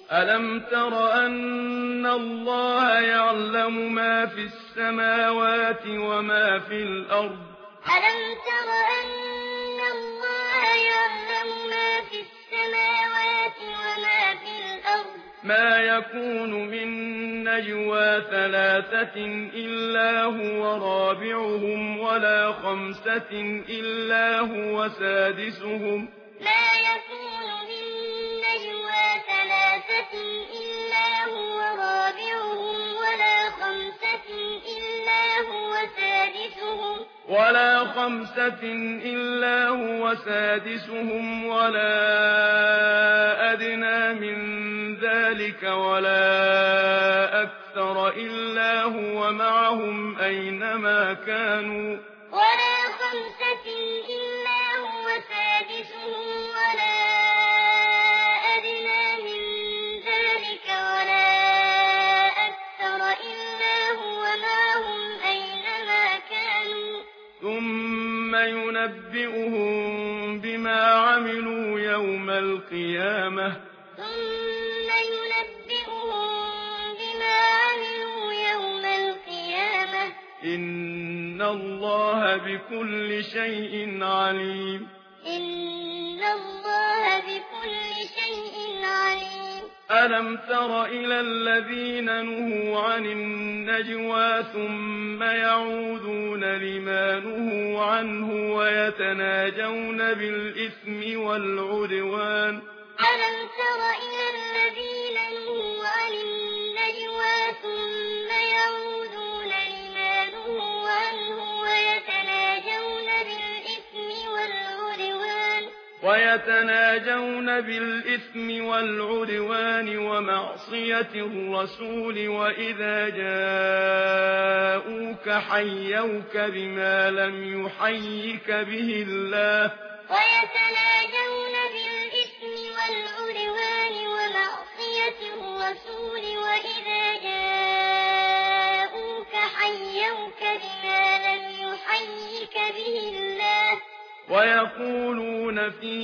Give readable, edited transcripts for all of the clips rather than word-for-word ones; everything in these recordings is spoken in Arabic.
ألم تر أن الله يعلم ما في السماوات وما في الأرض ألم تر أن الله يعلم ما في السماوات وما في الأرض ما يكون من نجوى ثلاثة إلا هو رابعهم ولا خمسة إلا هو سادسهم ما يكون من نجوى ثلاثة إلا هو رابعهم ولا خمسة إلا هو سادسهم ولا أدنى من ذلك ولا أكثر إلا هو معهم أينما كانوا ولا خمسة إلا هو سادسهم ولا أدنى من ذلك ولا أكثر إلا هو معهم أينما كانوا ثم ينبئهم بما عملوا يوم القيامة إن الله بكل شيء عليم ألم تر إلى الذين نهوا عن النجوى ثم يعودون لما نهوا عنه ويتناجون بالإثم والعدوان ألم تر إلى الذين نهوا عن النجوى ثم يعودون لما نهوا عنه ويتناجون بالإثم والعدوان ومعصية الرسول وإذا جاءوك حيوك بما لم يحيك به الله ويتناجون بالإثم والعدوان ومعصية الرسول وإذا جاءوك حيوك بما لم يحيك به الله ويقولون في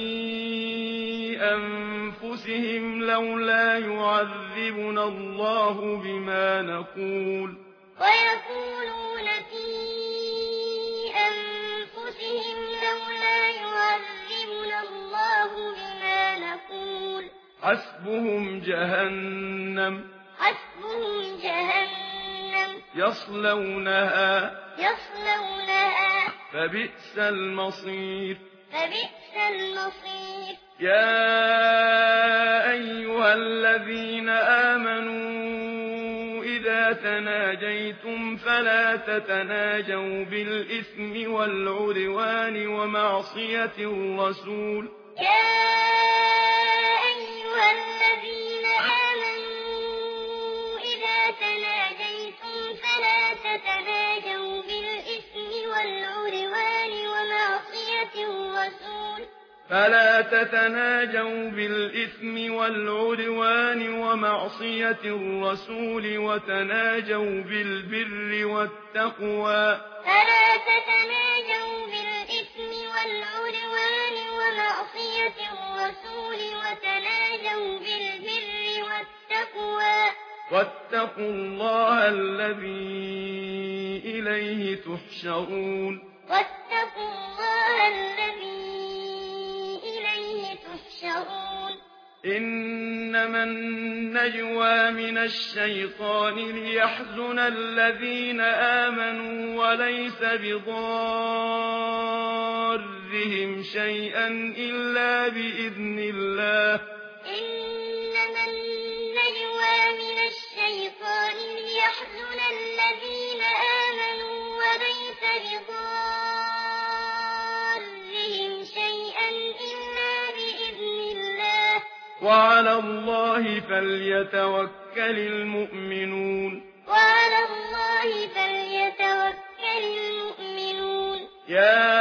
أنفسهم لولا يعذبنا الله بما نقول ويقولون في أنفسهم لولا يعذبنا الله بما نقول حسبهم جهنم يصلونها فبئس المصير يا أيها الذين آمنوا إذا تناجيتم فلا تتناجوا بالإثم والعدوان ومعصية الرسول فلا تتناجوا بالإثم والعدوان ومعصية الرسول وتناجوا بالبر والتقوى واتقوا الله الذي إليه تحشرون إنما النجوى من الشيطان ليحزن الذين آمنوا وليس بضارهم شيئا إلا بإذن الله إنما النجوى من الشيطان ليحزن الذين آمنوا وليس بضارهم شيئا إلا بإذن الله وعلى الله فليتوكل المؤمنون يا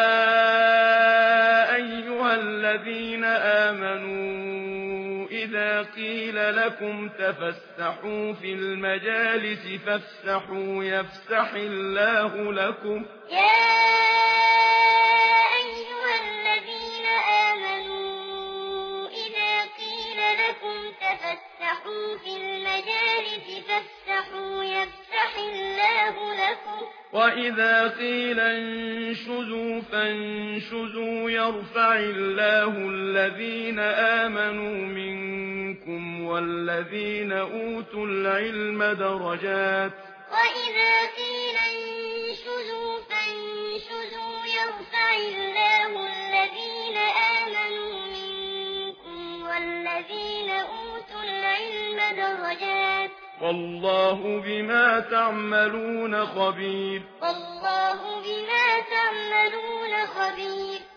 أيها الذين آمنوا إذا قيل لكم تفسحوا في المجالس فافسحوا يفسح الله لكم تفسحوا في المجالس فافسحوا يفسح الله لكم وإذا قيل انشزوا فانشزوا يرفع الله الذين آمنوا منكم والذين أوتوا العلم درجات وإذا قيل انشزوا فانشزوا يرفع الله الذين آمنوا منكم والذين أوتوا العلم درجات والله بما تعملون خبير. والله بما تعملون خبير.